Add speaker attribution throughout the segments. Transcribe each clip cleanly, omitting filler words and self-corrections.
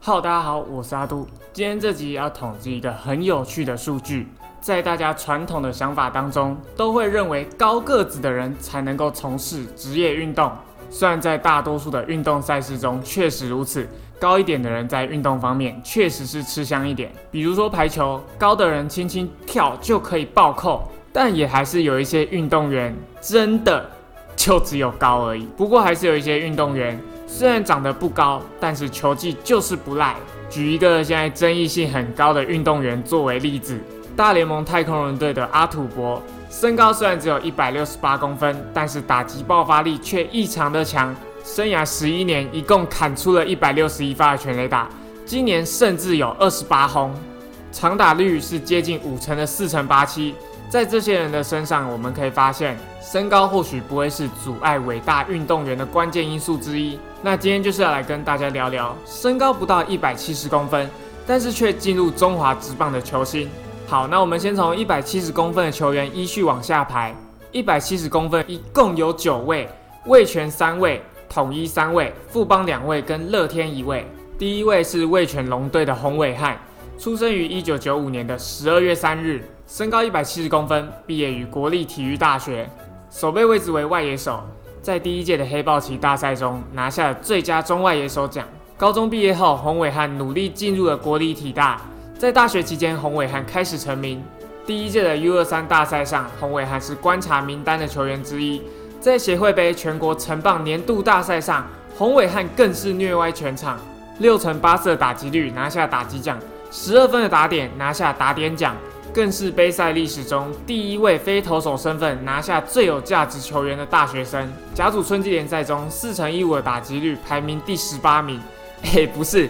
Speaker 1: Hello， 大家好，我是阿杜。今天这集要统计一个很有趣的数据，在大家传统的想法当中，都会认为高个子的人才能够从事职业运动。虽然在大多数的运动赛事中确实如此，高一点的人在运动方面确实是吃香一点。比如说排球，高的人轻轻跳就可以暴扣，但也还是有一些运动员真的就只有高而已。不过还是有一些运动员虽然长得不高，但是球技就是不赖。举一个现在争议性很高的运动员作为例子，大联盟太空人队的阿土伯，身高虽然只有168公分，但是打击爆发力却异常的强。生涯11年，一共砍出了161发的全垒打，今年甚至有28轰，长打率是接近50%的4.87%。在这些人的身上，我们可以发现，身高或许不会是阻碍伟大运动员的关键因素之一。那今天就是要来跟大家聊聊身高不到170公分，但是却进入中华职棒的球星。好，那我们先从170公分的球员依序往下排。170公分一共有9位，味全3位，统一3位，富邦2位跟乐天1位。第一位是味全龙队的洪伟汉，出生于1995年的12月3日，身高170公分，毕业于国立体育大学，守备位置为外野手。在第一届的黑豹旗大赛中拿下了最佳中外野手奖。高中毕业后，洪伟汉努力进入了国立体大。在大学期间，洪伟汉开始成名。第一届的 U23 大赛上，洪伟汉是观察名单的球员之一。在协会杯全国成棒年度大赛上，洪伟汉更是虐歪全场，6×84的打击率拿下打击奖，12分的打点拿下打点奖，更是杯赛历史中第一位非投手身份拿下最有价值球员的大学生。甲组春季联赛中4×15的打击率排名第18名，不是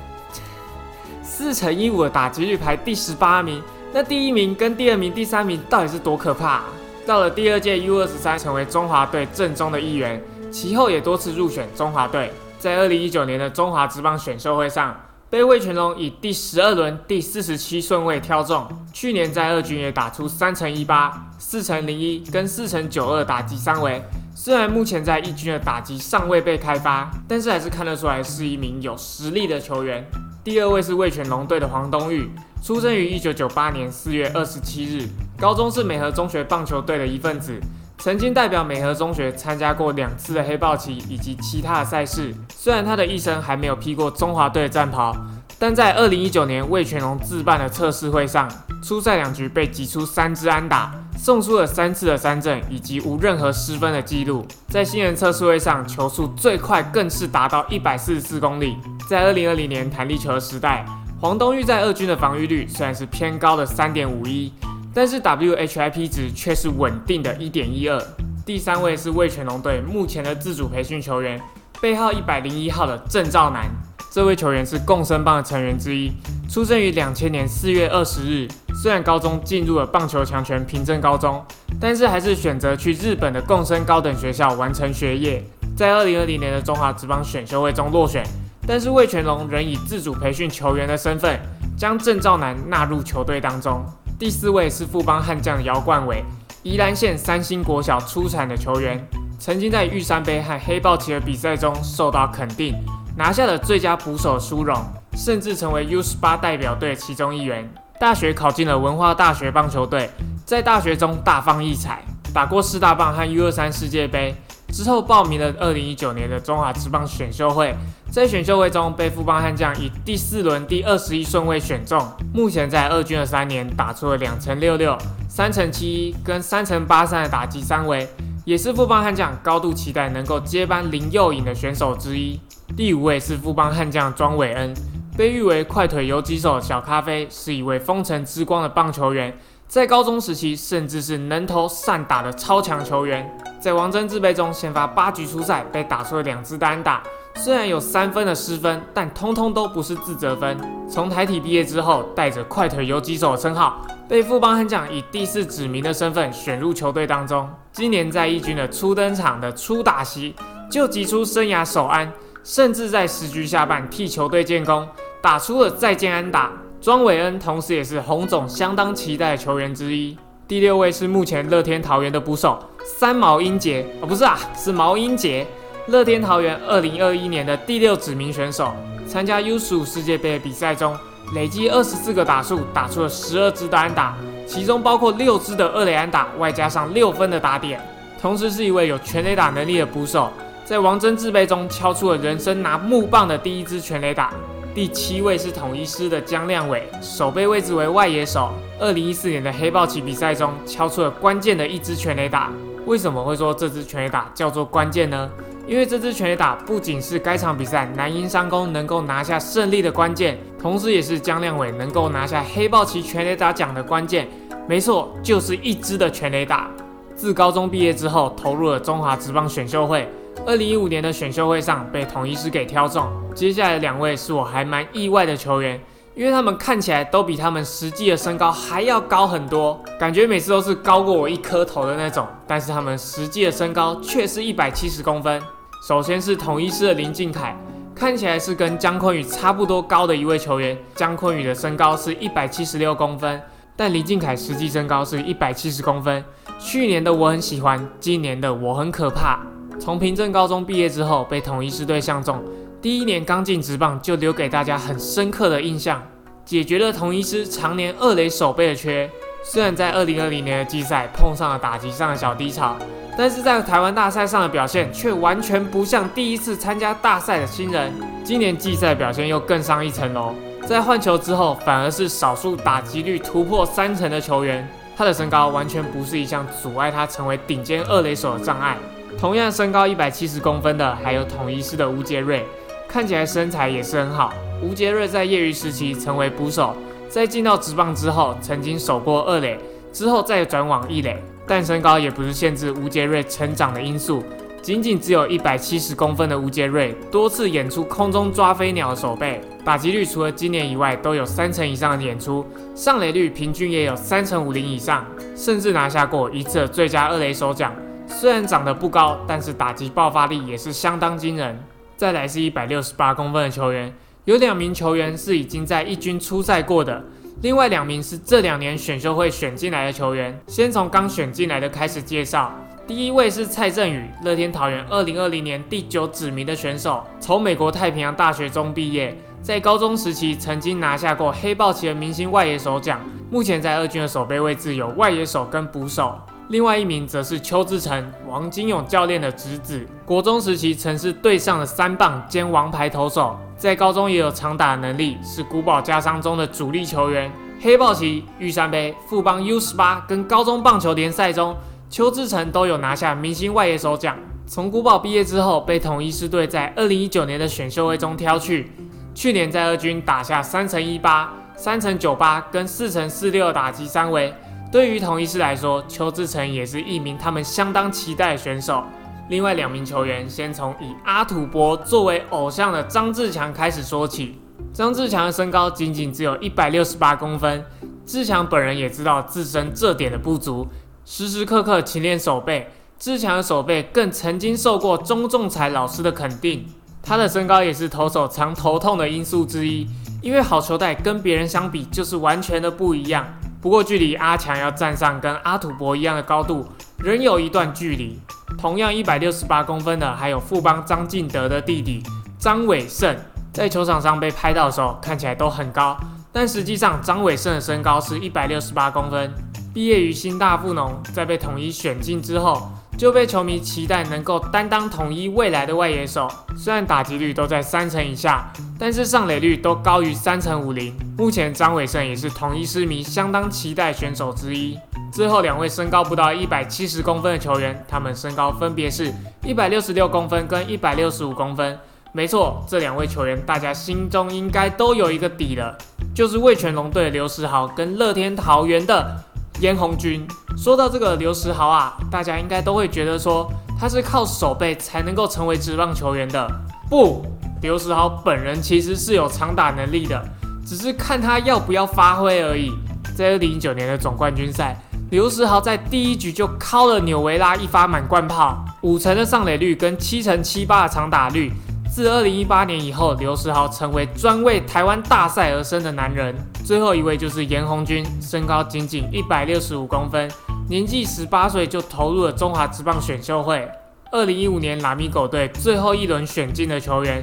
Speaker 1: 4×15的打击率排第18名，那第一名跟第二名、第三名到底是多可怕啊？到了第二届 U23 成为中华队阵中的一员，其后也多次入选中华队。在2019年的中华职棒选秀会上，被味全龙以第12轮第47顺位挑中。去年在二军也打出3×18、4×01跟4×92打击3围。虽然目前在一军的打击尚未被开发，但是还是看得出来是一名有实力的球员。第二位是味全龙队的黄东玉，出生于1998年4月27日，高中是美和中学棒球队的一份子，曾经代表美和中学参加过2次的黑豹旗以及其他的赛事。虽然他的一生还没有披过中华队的战袍，但在2019年味全龙自办的测试会上，出赛2局被击出3支安打，送出了3次的三振以及无任何失分的记录。在新人测试会上，球速最快更是达到144公里。在2020年弹力球的时代，黄东玉在二军的防御率虽然是偏高的3.51，但是 WHIP 值却是稳定的1.12。第三位是味全龙队目前的自主培训球员，背号101号的郑兆南。这位球员是共生帮的成员之一，出生于2000年4月20日。虽然高中进入了棒球强权平镇高中，但是还是选择去日本的共生高等学校完成学业。在2020年的中华职棒选秀会中落选，但是味全龙仍以自主培训球员的身份，将郑兆南纳入球队当中。第四位是富邦悍将姚冠伟，宜兰县三星国小出产的球员，曾经在玉山杯和黑豹旗的比赛中受到肯定，拿下了最佳捕手殊荣，甚至成为 U18 代表队其中一员。大学考进了文化大学棒球队，在大学中大放异彩，打过世大棒和 U23 世界杯。之后报名了2019年的中华职棒选秀会，在选秀会中被富邦悍将以第4轮第21顺位选中。目前在二军的3年，打出了2×66、3×71跟3×83的打击3围，也是富邦悍将高度期待能够接班林佑颖的选手之一。第5位是富邦悍将庄伟恩，被誉为快腿游击手小咖啡，是一位风城之光的棒球员。在高中时期，甚至是能投善打的超强球员。在王贞治杯中，先发8局出赛，被打出了2支单打，虽然有3分的失分，但通通都不是自责分。从台体毕业之后，带着快腿游击手的称号，被富邦悍将以第4指名的身份选入球队当中。今年在一军的初登场的初打席，就击出生涯首安，甚至在10局下半替球队建功，打出了再见安打。庄伟恩同时也是洪总相当期待的球员之一。第6位是目前乐天桃园的捕手三毛英杰，是毛英杰，乐天桃园2021年的第6指名选手， 参加 U15世界杯的比赛中，累计24个打数，打出了12支的安打，其中包括6支的二垒安打，外加上6分的打点。同时是一位有全垒打能力的捕手，在王贞治杯中敲出了人生拿木棒的第1支全垒打。第7位是统一狮的江亮伟，守备位置为外野手。2014年的黑豹旗比赛中敲出了关键的1支全垒打。为什么会说这支全垒打叫做关键呢？因为这支全垒打不仅是该场比赛南鹰商工能够拿下胜利的关键，同时也是江亮伟能够拿下黑豹旗全垒打奖的关键。没错，就是1支的全垒打。自高中毕业之后，投入了中华职棒选秀会。2015年的选秀会上被统一狮给挑中。接下来2位是我还蛮意外的球员，因为他们看起来都比他们实际的身高还要高很多，感觉每次都是高过我1颗头的那种，但是他们实际的身高却是170公分。首先是统一狮的林敬凯，看起来是跟江坤宇差不多高的一位球员。江坤宇的身高是176公分，但林敬凯实际身高是170公分。去年的我很喜欢，今年的我很可怕。从平镇高中毕业之后，被统一狮队相中，第1年刚进职棒就留给大家很深刻的印象，解决了统一狮常年二垒守备的缺。虽然在2020年的季赛碰上了打击上的小低潮，但是在台湾大赛上的表现却完全不像第1次参加大赛的新人。今年季赛表现又更上一层楼，在换球之后反而是少数打击率突破30%的球员。他的身高完全不是一项阻碍他成为顶尖二垒手的障碍。同样身高170公分的还有统一狮的吴杰瑞，看起来身材也是很好。吴杰瑞在业余时期成为捕手，在进到职棒之后曾经守过二垒，之后再转往一垒。但身高也不是限制吴杰瑞成长的因素，仅只有170公分的吴杰瑞多次演出空中抓飞鸟的守备，打击率除了今年以外都有30%以上的演出，上垒率平均也有3成50以上，甚至拿下过1次的最佳二垒手奖。虽然长得不高，但是打击爆发力也是相当惊人。再来是168公分的球员，有2名球员是已经在一军出赛过的，另外2名是这2年选秀会选进来的球员。先从刚选进来的开始介绍。第1位是蔡振宇，乐天桃园2020年第9指名的选手，从美国太平洋大学中毕业，在高中时期曾经拿下过黑豹旗的明星外野手奖，目前在2军的守备位置有外野手跟捕手。另外1名则是邱志成，王金勇教练的侄子，国中时期曾是队上的3棒兼王牌投手，在高中也有长打能力，是古堡家商中的主力球员。黑豹旗、玉山杯、富邦 U18 跟高中棒球联赛中，邱志成都有拿下明星外野手奖。从古堡毕业之后，被统一狮队在2019年的选秀会中挑去，去年在2军打下3成18、3成98跟4成46的打击3围。对于统一狮来说，邱志成也是一名他们相当期待的选手。另外2名球员，先从以阿土伯作为偶像的张志强开始说起。张志强的身高仅只有168公分，志强本人也知道自身这点的不足，时时刻刻勤练手背。志强的手背更曾经受过钟仲才老师的肯定。他的身高也是投手常头痛的因素之一，因为好球带跟别人相比就是完全的不一样。不过距离阿强要站上跟阿土伯一样的高度，仍有一段距离。同样168公分的还有富邦张进德的弟弟张伟胜，在球场上被拍到的时候看起来都很高，但实际上张伟胜的身高是168公分。毕业于新大附农，在被统一选进之后，就被球迷期待能够担当统一未来的外野手。虽然打击率都在3成以下，但是上垒率都高于3成50。目前张伟胜也是统一狮迷相当期待选手之一。最后2位身高不到170公分的球员，他们身高分别是166公分跟165公分。没错，这2位球员大家心中应该都有一个底了，就是味全龙队的刘时豪跟乐天桃园的严宏钧。说到这个刘时豪啊，大家应该都会觉得说他是靠手背才能够成为职棒球员的。不，刘时豪本人其实是有长打能力的，只是看他要不要发挥而已。在2019年的总冠军赛，刘时豪在第1局就敲了纽维拉一发满贯炮，5成的上垒率跟7成78的长打率。自2018年以后，刘时豪成为专为台湾大赛而生的男人。最后1位就是严宏钧，身高仅165公分，年纪18岁就投入了中华职棒选秀会。2015年拉米狗队最后1轮选进的球员，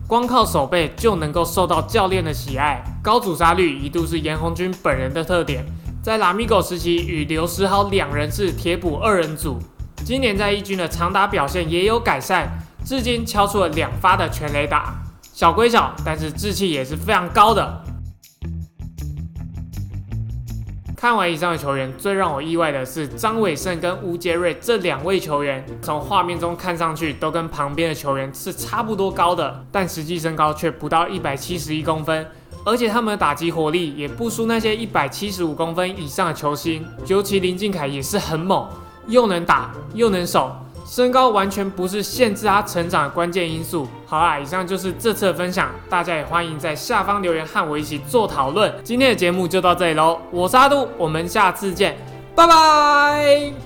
Speaker 1: 光靠守备就能够受到教练的喜爱。高阻杀率一度是严红军本人的特点，在拉米狗时期与刘时豪2人是铁捕2人组。今年在一军的长打表现也有改善，至今敲出了2发的全垒打。小归小，但是志气也是非常高的。看完以上的球员，最让我意外的是张伟胜跟吴杰瑞这2位球员，从画面中看上去都跟旁边的球员是差不多高的，但实际身高却不到171公分，而且他们的打击火力也不输那些175公分以上的球星，尤其林敬凯也是很猛，又能打又能守。身高完全不是限制他成长的关键因素。好啦，以上就是这次的分享，大家也欢迎在下方留言和我一起做讨论。今天的节目就到这里咯，我是阿杜，我们下次见，拜拜。